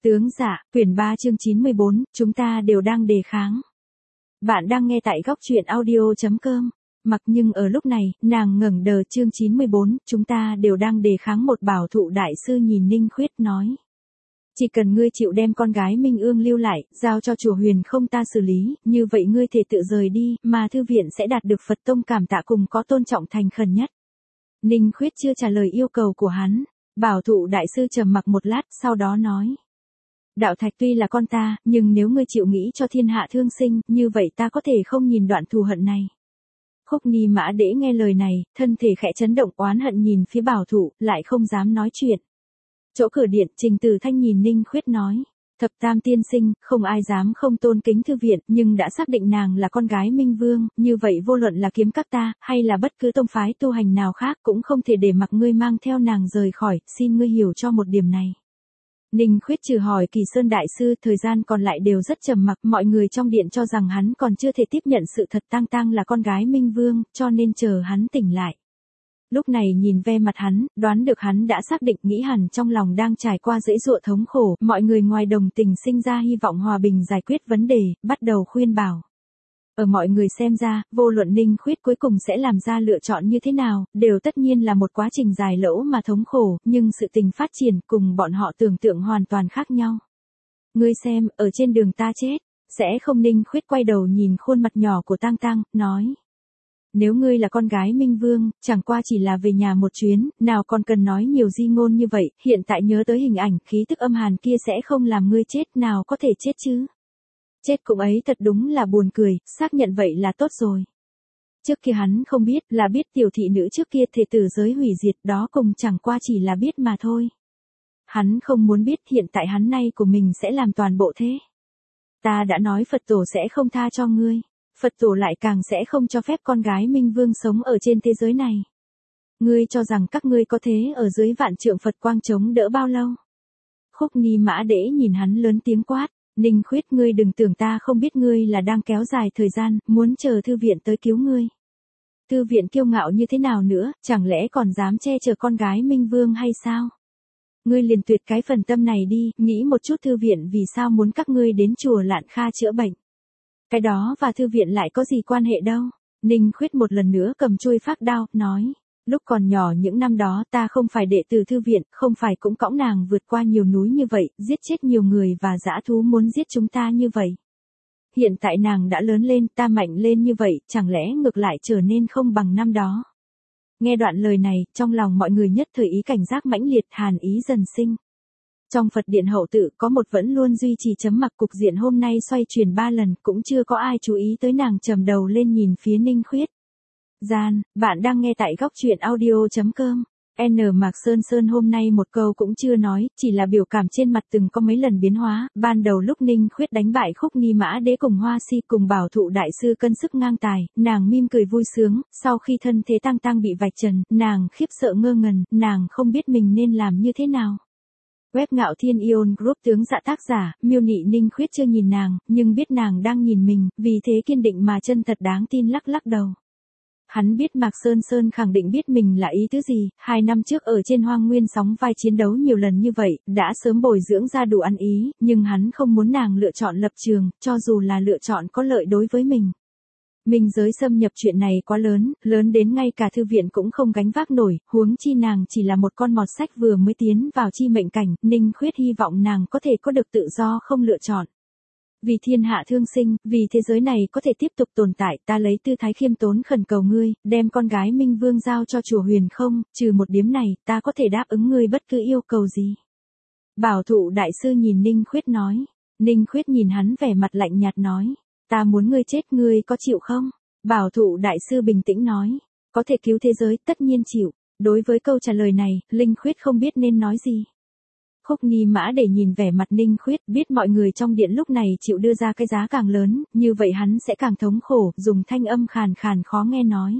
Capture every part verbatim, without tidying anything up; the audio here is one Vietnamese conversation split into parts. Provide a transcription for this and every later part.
Tướng dạ, quyển ba chương chín mươi bốn, chúng ta đều đang đề kháng. Bạn đang nghe tại góc truyện audio chấm com. Mặc nhưng ở lúc này, nàng ngẩng đờ chương chín mươi bốn, chúng ta đều đang đề kháng. Một bảo thụ đại sư nhìn Ninh Khuyết nói. Chỉ cần ngươi chịu đem con gái Minh Ương lưu lại, giao cho chùa Huyền không ta xử lý, như vậy ngươi thể tự rời đi, mà thư viện sẽ đạt được Phật tông cảm tạ cùng có tôn trọng thành khẩn nhất. Ninh Khuyết chưa trả lời yêu cầu của hắn, bảo thụ đại sư trầm mặc một lát, sau đó nói. Đạo Thạch tuy là con ta, nhưng nếu ngươi chịu nghĩ cho thiên hạ thương sinh, như vậy ta có thể không nhìn đoạn thù hận này. Khúc Ni Mã Đễ nghe lời này, thân thể khẽ chấn động oán hận nhìn phía bảo thụ, lại không dám nói chuyện. Chỗ cửa điện, Trình Tử Thanh nhìn Ninh Khuyết nói. Thập tam tiên sinh, không ai dám không tôn kính thư viện, nhưng đã xác định nàng là con gái Minh Vương, như vậy vô luận là kiếm các ta, hay là bất cứ tông phái tu hành nào khác cũng không thể để mặc ngươi mang theo nàng rời khỏi, xin ngươi hiểu cho một điểm này. Ninh Khuyết trừ hỏi Kỳ Sơn Đại Sư, thời gian còn lại đều rất trầm mặc, mọi người trong điện cho rằng hắn còn chưa thể tiếp nhận sự thật Tang Tang là con gái Minh Vương, cho nên chờ hắn tỉnh lại. Lúc này nhìn ve mặt hắn, đoán được hắn đã xác định nghĩ hẳn trong lòng đang trải qua dãy dụa thống khổ, mọi người ngoài đồng tình sinh ra hy vọng hòa bình giải quyết vấn đề, bắt đầu khuyên bảo. Ở mọi người xem ra, vô luận Ninh Khuyết cuối cùng sẽ làm ra lựa chọn như thế nào, đều tất nhiên là một quá trình dài lỗ mà thống khổ, nhưng sự tình phát triển cùng bọn họ tưởng tượng hoàn toàn khác nhau. Ngươi xem, ở trên đường ta chết, sẽ không. Ninh Khuyết quay đầu nhìn khuôn mặt nhỏ của Tang Tang, nói. Nếu ngươi là con gái Minh Vương, chẳng qua chỉ là về nhà một chuyến, nào còn cần nói nhiều di ngôn như vậy, hiện tại nhớ tới hình ảnh khí tức âm hàn kia sẽ không làm ngươi chết, nào có thể chết chứ. Chết cũng ấy thật đúng là buồn cười, xác nhận vậy là tốt rồi. Trước kia hắn không biết, là biết tiểu thị nữ trước kia thể tử giới hủy diệt, đó cùng chẳng qua chỉ là biết mà thôi. Hắn không muốn biết hiện tại hắn nay của mình sẽ làm toàn bộ thế. Ta đã nói Phật tổ sẽ không tha cho ngươi. Phật tổ lại càng sẽ không cho phép con gái Minh Vương sống ở trên thế giới này. Ngươi cho rằng các ngươi có thế ở dưới vạn trượng Phật quang chống đỡ bao lâu? Khúc Ni Mã Đễ nhìn hắn lớn tiếng quát. Ninh Khuyết, ngươi đừng tưởng ta không biết ngươi là đang kéo dài thời gian, muốn chờ thư viện tới cứu ngươi. Thư viện kiêu ngạo như thế nào nữa, chẳng lẽ còn dám che chở con gái Minh Vương hay sao? Ngươi liền tuyệt cái phần tâm này đi, nghĩ một chút thư viện vì sao muốn các ngươi đến chùa Lạn Kha chữa bệnh. Cái đó và thư viện lại có gì quan hệ đâu. Ninh Khuyết một lần nữa cầm chuôi phác đao, nói. Lúc còn nhỏ những năm đó ta không phải đệ tử thư viện, không phải cũng cõng nàng vượt qua nhiều núi như vậy, giết chết nhiều người và dã thú muốn giết chúng ta như vậy. Hiện tại nàng đã lớn lên, ta mạnh lên như vậy, chẳng lẽ ngược lại trở nên không bằng năm đó. Nghe đoạn lời này, trong lòng mọi người nhất thời ý cảnh giác mãnh liệt, hàn ý dần sinh. Trong Phật điện hậu tự có một vẫn luôn duy trì chấm mặc cục diện hôm nay xoay chuyển ba lần, cũng chưa có ai chú ý tới nàng trầm đầu lên nhìn phía Ninh Khuyết. Gian, bạn đang nghe tại góc truyện audio chấm com. N Mạc Sơn Sơn hôm nay một câu cũng chưa nói, chỉ là biểu cảm trên mặt từng có mấy lần biến hóa. Ban đầu lúc Ninh Khuyết đánh bại Khúc Ni Mã Đễ cùng Hoa Si cùng bảo thụ đại sư cân sức ngang tài, nàng mỉm cười vui sướng, sau khi thân thế Tang Tang bị vạch trần, nàng khiếp sợ ngơ ngẩn, nàng không biết mình nên làm như thế nào. Web Ngạo Thiên Ion Group tướng dạ tác giả, miêu nị Ninh Khuyết chưa nhìn nàng, nhưng biết nàng đang nhìn mình, vì thế kiên định mà chân thật đáng tin lắc lắc đầu. Hắn biết Mạc Sơn Sơn khẳng định biết mình là ý thứ gì, hai năm trước ở trên Hoang Nguyên sóng vai chiến đấu nhiều lần như vậy, đã sớm bồi dưỡng ra đủ ăn ý, nhưng hắn không muốn nàng lựa chọn lập trường, cho dù là lựa chọn có lợi đối với mình. Minh giới xâm nhập chuyện này quá lớn, lớn đến ngay cả thư viện cũng không gánh vác nổi, huống chi nàng chỉ là một con mọt sách vừa mới tiến vào chi mệnh cảnh, Ninh Khuyết hy vọng nàng có thể có được tự do không lựa chọn. Vì thiên hạ thương sinh, vì thế giới này có thể tiếp tục tồn tại, ta lấy tư thái khiêm tốn khẩn cầu ngươi, đem con gái Minh Vương giao cho chùa Huyền không, trừ một điểm này, ta có thể đáp ứng ngươi bất cứ yêu cầu gì. Bảo thụ đại sư nhìn Ninh Khuyết nói. Ninh Khuyết nhìn hắn vẻ mặt lạnh nhạt nói. Ta muốn ngươi chết, ngươi có chịu không? Bảo thụ đại sư bình tĩnh nói. Có thể cứu thế giới, tất nhiên chịu. Đối với câu trả lời này, Linh Khuyết không biết nên nói gì. Khúc Ni Mã để nhìn vẻ mặt Ninh Khuyết, biết mọi người trong điện lúc này chịu đưa ra cái giá càng lớn, như vậy hắn sẽ càng thống khổ, dùng thanh âm khàn khàn khó nghe nói.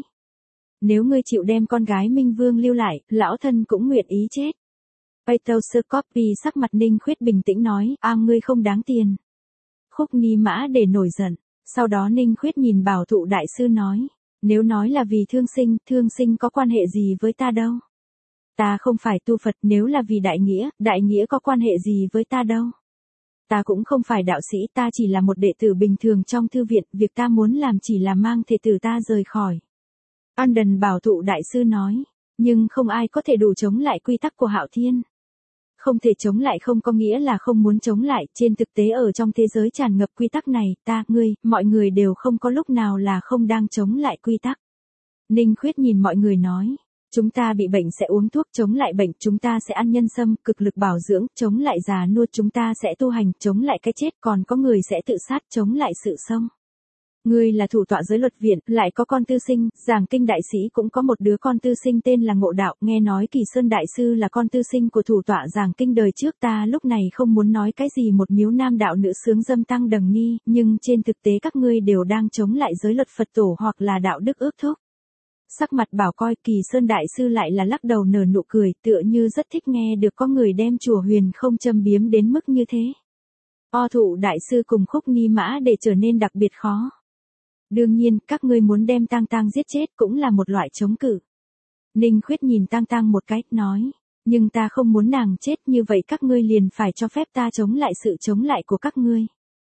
Nếu ngươi chịu đem con gái Minh Vương lưu lại, lão thân cũng nguyện ý chết. Peter Scopy sắc mặt Ninh Khuyết bình tĩnh nói, a ngươi không đáng tiền. Khúc Ni Mã để nổi giận, sau đó Ninh Khuyết nhìn bảo thụ đại sư nói, nếu nói là vì thương sinh, thương sinh có quan hệ gì với ta đâu. Ta không phải tu Phật, nếu là vì đại nghĩa, đại nghĩa có quan hệ gì với ta đâu. Ta cũng không phải đạo sĩ, ta chỉ là một đệ tử bình thường trong thư viện, việc ta muốn làm chỉ là mang thể tử ta rời khỏi. Andon bảo thụ đại sư nói, nhưng không ai có thể đủ chống lại quy tắc của Hạo Thiên. Không thể chống lại không có nghĩa là không muốn chống lại, trên thực tế ở trong thế giới tràn ngập quy tắc này, ta, ngươi, mọi người đều không có lúc nào là không đang chống lại quy tắc. Ninh Khuyết nhìn mọi người nói, chúng ta bị bệnh sẽ uống thuốc chống lại bệnh, chúng ta sẽ ăn nhân sâm, cực lực bảo dưỡng, chống lại già nua, chúng ta sẽ tu hành, chống lại cái chết, còn có người sẽ tự sát, chống lại sự sống. Ngươi là thủ tọa giới luật viện, lại có con tư sinh, giảng kinh đại sĩ cũng có một đứa con tư sinh tên là Ngộ Đạo, nghe nói Kỳ Sơn đại sư là con tư sinh của thủ tọa giảng kinh đời trước, ta lúc này không muốn nói cái gì một miếu nam đạo nữ sướng dâm tăng đằng ni, nhưng trên thực tế các ngươi đều đang chống lại giới luật Phật tổ hoặc là đạo đức ước thúc. Sắc mặt Bảo coi, Kỳ Sơn đại sư lại là lắc đầu nở nụ cười, tựa như rất thích nghe được có người đem chùa Huyền không châm biếm đến mức như thế. O thụ đại sư cùng Khúc Ni Mã để trở nên đặc biệt khó. Đương nhiên, các ngươi muốn đem Tang Tang giết chết cũng là một loại chống cự. Ninh Khuyết nhìn Tang Tang một cái, nói, nhưng ta không muốn nàng chết, như vậy các ngươi liền phải cho phép ta chống lại sự chống lại của các ngươi.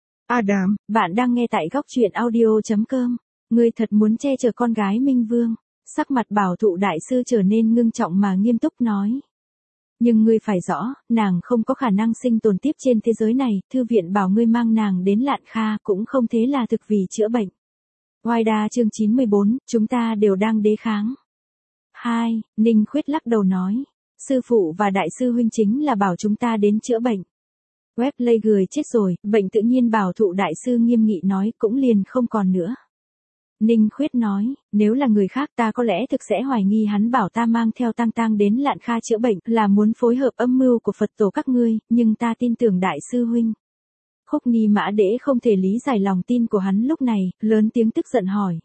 Adam, bạn đang nghe tại góc truyện audio chấm com. Ngươi thật muốn che chở con gái Minh Vương. Sắc mặt Bảo thụ đại sư trở nên ngưng trọng mà nghiêm túc nói. Nhưng ngươi phải rõ, nàng không có khả năng sinh tồn tiếp trên thế giới này, thư viện bảo ngươi mang nàng đến Lạn Kha cũng không thế là thực vì chữa bệnh. Oai đa chương chín mươi bốn, chúng ta đều đang đế kháng. hai. Ninh Khuyết lắc đầu nói. Sư phụ và đại sư huynh chính là bảo chúng ta đến chữa bệnh. Web lây gửi chết rồi, bệnh tự nhiên Bảo thụ đại sư nghiêm nghị nói cũng liền không còn nữa. Ninh Khuyết nói, nếu là người khác ta có lẽ thực sẽ hoài nghi hắn bảo ta mang theo Tang Tang đến Lạn Kha chữa bệnh là muốn phối hợp âm mưu của Phật tổ các ngươi, nhưng ta tin tưởng đại sư huynh. Khúc Ni Mã Đễ không thể lý giải lòng tin của hắn lúc này, lớn tiếng tức giận hỏi.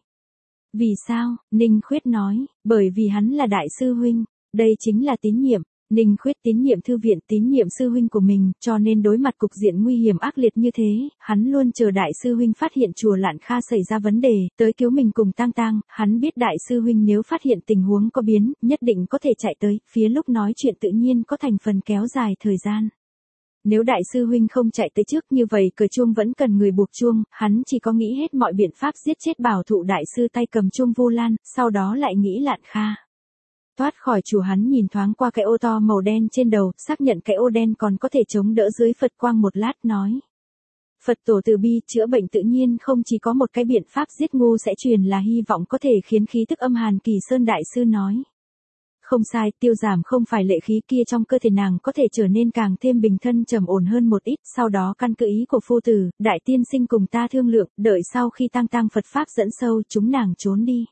Vì sao? Ninh Khuyết nói, bởi vì hắn là đại sư huynh, đây chính là tín nhiệm. Ninh Khuyết tín nhiệm thư viện, tín nhiệm sư huynh của mình, cho nên đối mặt cục diện nguy hiểm ác liệt như thế, hắn luôn chờ đại sư huynh phát hiện chùa Lạn Kha xảy ra vấn đề, tới cứu mình cùng Tang Tang, hắn biết đại sư huynh nếu phát hiện tình huống có biến, nhất định có thể chạy tới, phía lúc nói chuyện tự nhiên có thành phần kéo dài thời gian. Nếu đại sư huynh không chạy tới trước như vậy cờ chuông vẫn cần người buộc chuông, hắn chỉ có nghĩ hết mọi biện pháp giết chết Bảo thụ đại sư tay cầm chuông Vu Lan, sau đó lại nghĩ Lạn Kha. Thoát khỏi chùa hắn nhìn thoáng qua cái ô to màu đen trên đầu, xác nhận cái ô đen còn có thể chống đỡ dưới Phật quang một lát nói. Phật tổ từ bi chữa bệnh tự nhiên không chỉ có một cái biện pháp giết ngu sẽ truyền là hy vọng có thể khiến khí tức âm hàn. Kỳ Sơn đại sư nói. Không sai, tiêu giảm không phải lệ khí kia trong cơ thể nàng có thể trở nên càng thêm bình thân trầm ổn hơn một ít, sau đó căn cứ ý của phu tử, đại tiên sinh cùng ta thương lượng, đợi sau khi Tang Tang Phật Pháp dẫn sâu chúng nàng trốn đi.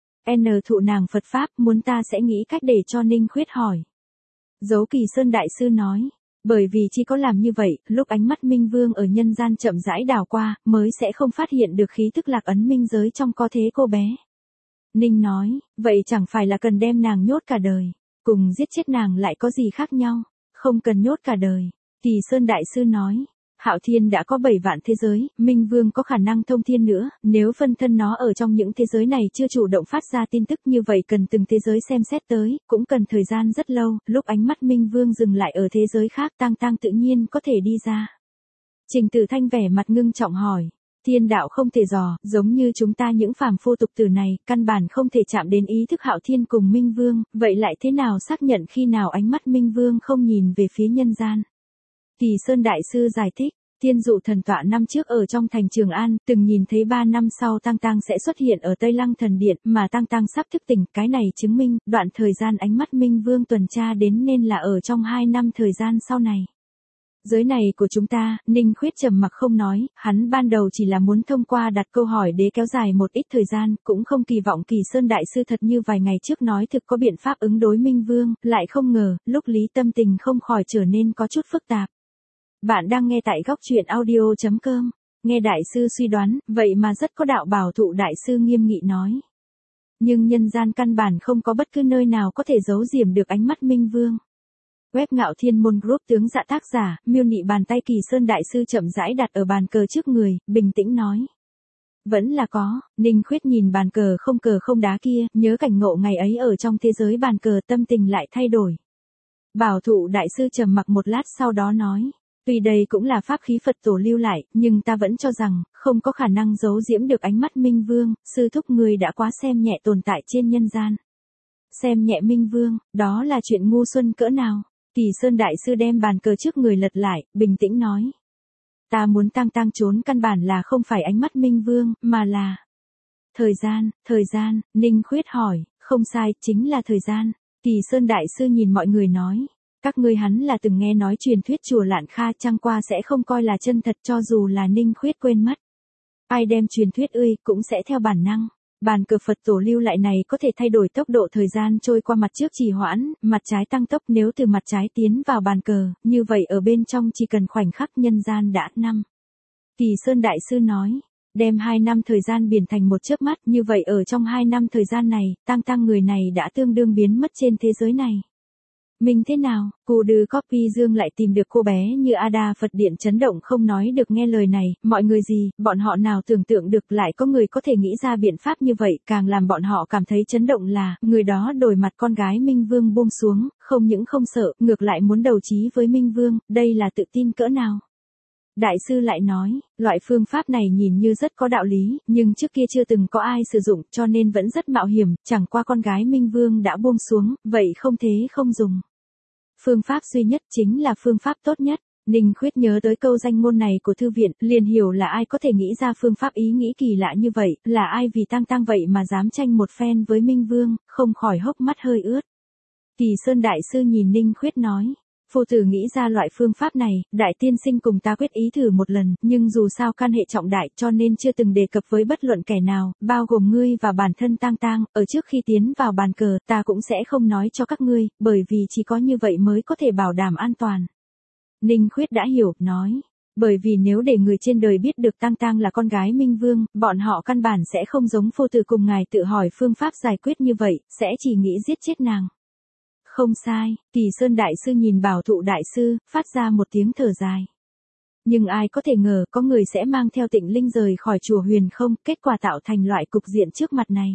N thụ nàng Phật Pháp muốn ta sẽ nghĩ cách để cho Ninh Khuyết hỏi. Dấu Kỳ Sơn đại sư nói, bởi vì chỉ có làm như vậy, lúc ánh mắt Minh Vương ở nhân gian chậm rãi đảo qua, mới sẽ không phát hiện được khí tức lạc ấn minh giới trong có thế cô bé. Ninh nói, vậy chẳng phải là cần đem nàng nhốt cả đời, cùng giết chết nàng lại có gì khác nhau, không cần nhốt cả đời. Kỳ Sơn đại sư nói, Hạo Thiên đã có bảy vạn thế giới, Minh Vương có khả năng thông thiên nữa, nếu phân thân nó ở trong những thế giới này chưa chủ động phát ra tin tức như vậy cần từng thế giới xem xét tới, cũng cần thời gian rất lâu, lúc ánh mắt Minh Vương dừng lại ở thế giới khác Tang Tang tự nhiên có thể đi ra. Trình Tử Thanh vẻ mặt ngưng trọng hỏi, thiên đạo không thể dò, giống như chúng ta những phàm phu tục tử này, căn bản không thể chạm đến ý thức Hạo Thiên cùng Minh Vương, vậy lại thế nào xác nhận khi nào ánh mắt Minh Vương không nhìn về phía nhân gian? Kỳ Sơn đại sư giải thích, Thiên Dụ thần tọa năm trước ở trong thành Trường An, từng nhìn thấy ba năm sau Tang Tang sẽ xuất hiện ở Tây Lăng thần điện, mà Tang Tang sắp thức tỉnh, cái này chứng minh, đoạn thời gian ánh mắt Minh Vương tuần tra đến nên là ở trong hai năm thời gian sau này. Giới này của chúng ta, Ninh Khuyết trầm mặc không nói, hắn ban đầu chỉ là muốn thông qua đặt câu hỏi để kéo dài một ít thời gian, cũng không kỳ vọng Kỳ Sơn đại sư thật như vài ngày trước nói thực có biện pháp ứng đối Minh Vương, lại không ngờ, lúc Lý tâm tình không khỏi trở nên có chút phức tạp. Bạn đang nghe tại góc truyện audio chấm com, nghe đại sư suy đoán, vậy mà rất có đạo. Bảo thụ đại sư nghiêm nghị nói. Nhưng nhân gian căn bản không có bất cứ nơi nào có thể giấu diếm được ánh mắt Minh Vương. Web Ngạo Thiên Môn Group tướng dạ tác giả, miêu nị bàn tay Kỳ Sơn đại sư chậm rãi đặt ở bàn cờ trước người, bình tĩnh nói. Vẫn là có, Ninh Khuyết nhìn bàn cờ không cờ không đá kia, nhớ cảnh ngộ ngày ấy ở trong thế giới bàn cờ tâm tình lại thay đổi. Bảo thụ đại sư trầm mặc một lát sau đó nói. Tuy đây cũng là pháp khí Phật tổ lưu lại, nhưng ta vẫn cho rằng, không có khả năng giấu giếm được ánh mắt Minh Vương, sư thúc người đã quá xem nhẹ tồn tại trên nhân gian. Xem nhẹ Minh Vương, đó là chuyện ngu xuân cỡ nào? Kỳ Sơn Đại Sư đem bàn cờ trước người lật lại, bình tĩnh nói. Ta muốn tang tang trốn căn bản là không phải ánh mắt Minh Vương, mà là... Thời gian, thời gian, Ninh Khuyết hỏi, không sai, chính là thời gian. Kỳ Sơn Đại Sư nhìn mọi người nói. Các ngươi hắn là từng nghe nói truyền thuyết chùa Lạn Kha chẳng qua sẽ không coi là chân thật cho dù là Ninh Khuyết quên mất. Ai đem truyền thuyết ươi cũng sẽ theo bản năng. Bàn cờ Phật tổ lưu lại này có thể thay đổi tốc độ thời gian trôi qua mặt trước trì hoãn, mặt trái tăng tốc nếu từ mặt trái tiến vào bàn cờ, như vậy ở bên trong chỉ cần khoảnh khắc nhân gian đã năm. Kỳ Sơn Đại Sư nói, đem hai năm thời gian biến thành một chớp mắt, như vậy ở trong hai năm thời gian này, tang tang người này đã tương đương biến mất trên thế giới này. Mình thế nào, cô Đư Copy Dương lại tìm được cô bé như Ada Phật Điện chấn động không nói được nghe lời này, mọi người gì, bọn họ nào tưởng tượng được lại có người có thể nghĩ ra biện pháp như vậy, càng làm bọn họ cảm thấy chấn động là, người đó đổi mặt con gái Minh Vương buông xuống, không những không sợ, ngược lại muốn đầu chí với Minh Vương, đây là tự tin cỡ nào. Đại sư lại nói, loại phương pháp này nhìn như rất có đạo lý, nhưng trước kia chưa từng có ai sử dụng, cho nên vẫn rất mạo hiểm, chẳng qua con gái Minh Vương đã buông xuống, vậy không thế không dùng. Phương pháp duy nhất chính là phương pháp tốt nhất. Ninh Khuyết nhớ tới câu danh ngôn này của thư viện, liền hiểu là ai có thể nghĩ ra phương pháp ý nghĩ kỳ lạ như vậy, là ai vì tang tang vậy mà dám tranh một phen với Minh Vương, không khỏi hốc mắt hơi ướt. Kỳ Sơn Đại Sư nhìn Ninh Khuyết nói. Phu tử nghĩ ra loại phương pháp này, đại tiên sinh cùng ta quyết ý thử một lần, nhưng dù sao can hệ trọng đại cho nên chưa từng đề cập với bất luận kẻ nào, bao gồm ngươi và bản thân tang tang, ở trước khi tiến vào bàn cờ, ta cũng sẽ không nói cho các ngươi, bởi vì chỉ có như vậy mới có thể bảo đảm an toàn. Ninh Khuyết đã hiểu, nói, bởi vì nếu để người trên đời biết được tang tang là con gái Minh Vương, bọn họ căn bản sẽ không giống phu tử cùng ngài tự hỏi phương pháp giải quyết như vậy, sẽ chỉ nghĩ giết chết nàng. Không sai, Kỳ Sơn Đại Sư nhìn Bảo Thụ Đại Sư, phát ra một tiếng thở dài. Nhưng ai có thể ngờ có người sẽ mang theo Tịnh Linh rời khỏi chùa Huyền Không, kết quả tạo thành loại cục diện trước mặt này.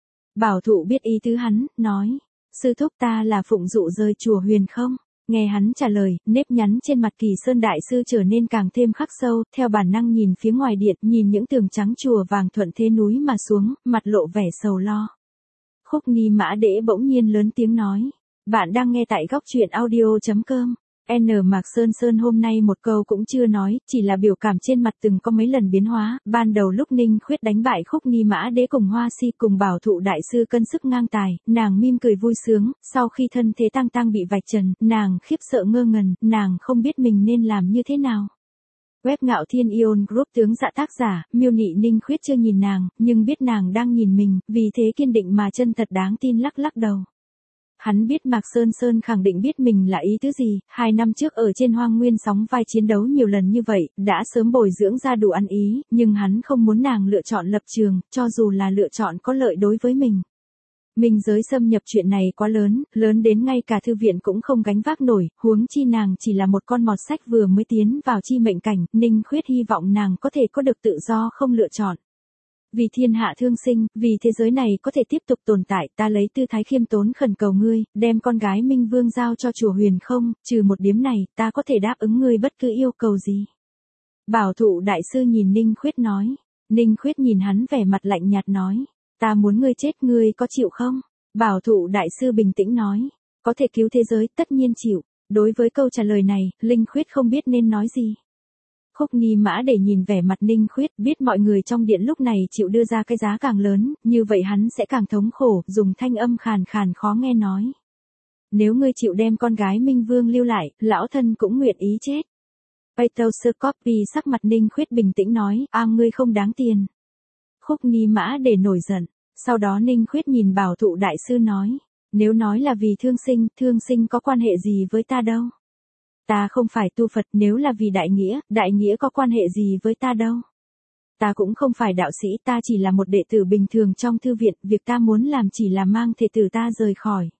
Bảo Thụ biết ý tứ hắn, nói, sư thúc ta là phụng dụ rời chùa Huyền Không. Nghe hắn trả lời, nếp nhắn trên mặt Kỳ Sơn Đại Sư trở nên càng thêm khắc sâu, theo bản năng nhìn phía ngoài điện, nhìn những tường trắng chùa vàng thuận thế núi mà xuống, mặt lộ vẻ sầu lo. Khúc Ni Mã Đễ bỗng nhiên lớn tiếng nói. Bạn đang nghe tại góc truyện audio chấm com. N Mạc Sơn Sơn hôm nay một câu cũng chưa nói, chỉ là biểu cảm trên mặt từng có mấy lần biến hóa, ban đầu lúc Ninh Khuyết đánh bại Khúc Ni Mã Đế cùng Hoa Si cùng Bảo Thụ Đại Sư cân sức ngang tài, nàng mỉm cười vui sướng, sau khi thân thế tang tang bị vạch trần, nàng khiếp sợ ngơ ngẩn, nàng không biết mình nên làm như thế nào. Web Ngạo Thiên Ion Group tướng dạ tác giả, miêu nị Ninh Khuyết chưa nhìn nàng, nhưng biết nàng đang nhìn mình, vì thế kiên định mà chân thật đáng tin lắc lắc đầu. Hắn biết Mạc Sơn Sơn khẳng định biết mình là ý tứ gì, hai năm trước ở trên Hoang Nguyên sóng vai chiến đấu nhiều lần như vậy, đã sớm bồi dưỡng ra đủ ăn ý, nhưng hắn không muốn nàng lựa chọn lập trường, cho dù là lựa chọn có lợi đối với mình. Minh giới xâm nhập chuyện này quá lớn, lớn đến ngay cả thư viện cũng không gánh vác nổi, huống chi nàng chỉ là một con mọt sách vừa mới tiến vào chi mệnh cảnh, Ninh Khuyết hy vọng nàng có thể có được tự do không lựa chọn. Vì thiên hạ thương sinh, vì thế giới này có thể tiếp tục tồn tại, ta lấy tư thái khiêm tốn khẩn cầu ngươi, đem con gái Minh Vương giao cho chùa Huyền Không, trừ một điếm này, ta có thể đáp ứng ngươi bất cứ yêu cầu gì. Bảo Thụ Đại Sư nhìn Ninh Khuyết nói. Ninh Khuyết nhìn hắn vẻ mặt lạnh nhạt nói. Ta muốn ngươi chết, ngươi có chịu không? Bảo Thụ Đại Sư bình tĩnh nói. Có thể cứu thế giới, tất nhiên chịu. Đối với câu trả lời này, Linh Khuyết không biết nên nói gì. Khúc Ni Mã để nhìn vẻ mặt Ninh Khuyết, biết mọi người trong điện lúc này chịu đưa ra cái giá càng lớn, như vậy hắn sẽ càng thống khổ, dùng thanh âm khàn khàn khó nghe nói. Nếu ngươi chịu đem con gái Minh Vương lưu lại, lão thân cũng nguyện ý chết. Peter Copy sắc mặt Ninh Khuyết bình tĩnh nói, a ngươi không đáng tiền. Khúc Ni Mã để nổi giận, sau đó Ninh Khuyết nhìn Bảo Thụ Đại Sư nói, nếu nói là vì thương sinh, thương sinh có quan hệ gì với ta đâu. Ta không phải tu Phật, nếu là vì đại nghĩa, đại nghĩa có quan hệ gì với ta đâu. Ta cũng không phải đạo sĩ, ta chỉ là một đệ tử bình thường trong thư viện, việc ta muốn làm chỉ là mang thể tử ta rời khỏi.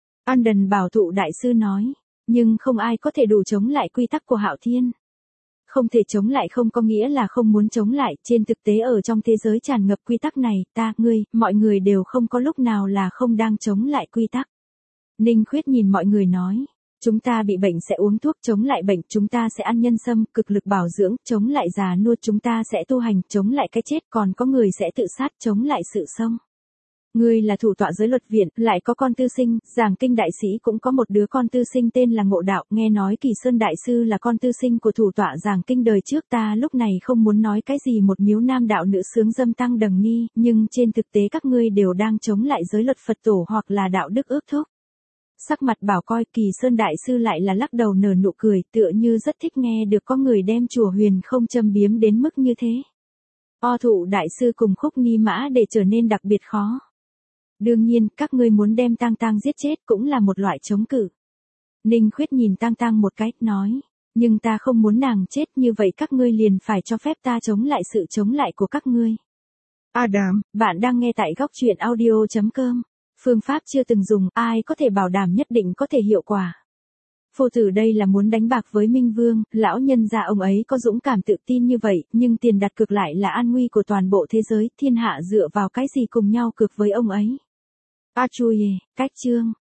Andon Bảo Thụ Đại Sư nói, nhưng không ai có thể đủ chống lại quy tắc của Hạo Thiên. Không thể chống lại không có nghĩa là không muốn chống lại, trên thực tế ở trong thế giới tràn ngập quy tắc này, ta, ngươi, mọi người đều không có lúc nào là không đang chống lại quy tắc. Ninh Khuyết nhìn mọi người nói. Chúng ta bị bệnh sẽ uống thuốc chống lại bệnh, chúng ta sẽ ăn nhân sâm, cực lực bảo dưỡng, chống lại già nua, chúng ta sẽ tu hành, chống lại cái chết, còn có người sẽ tự sát, chống lại sự sống. Ngươi là thủ tọa giới luật viện, lại có con tư sinh, giảng kinh đại sĩ cũng có một đứa con tư sinh tên là Ngộ Đạo, nghe nói Kỳ Sơn đại sư là con tư sinh của thủ tọa giảng kinh đời trước, ta lúc này không muốn nói cái gì một miếu nam đạo nữ sướng dâm tăng đằng ni, nhưng trên thực tế các ngươi đều đang chống lại giới luật Phật tổ hoặc là đạo đức ước thúc. Sắc mặt Bảo coi, Kỳ Sơn đại sư lại là lắc đầu nở nụ cười, tựa như rất thích nghe được có người đem chùa Huyền không châm biếm đến mức như thế. O Thụ đại sư cùng Khúc Ni Mã để trở nên đặc biệt khó. Đương nhiên, các ngươi muốn đem Tang Tang giết chết cũng là một loại chống cự. Ninh Khuyết nhìn Tang Tang một cái, nói, nhưng ta không muốn nàng chết, như vậy các ngươi liền phải cho phép ta chống lại sự chống lại của các ngươi. Adam, bạn đang nghe tại góc truyện audio chấm com. Phương pháp chưa từng dùng, ai có thể bảo đảm nhất định có thể hiệu quả. Phù tử đây là muốn đánh bạc với Minh Vương, lão nhân gia ông ấy có dũng cảm tự tin như vậy, nhưng tiền đặt cược lại là an nguy của toàn bộ thế giới, thiên hạ dựa vào cái gì cùng nhau cược với ông ấy. A chui, cách chương.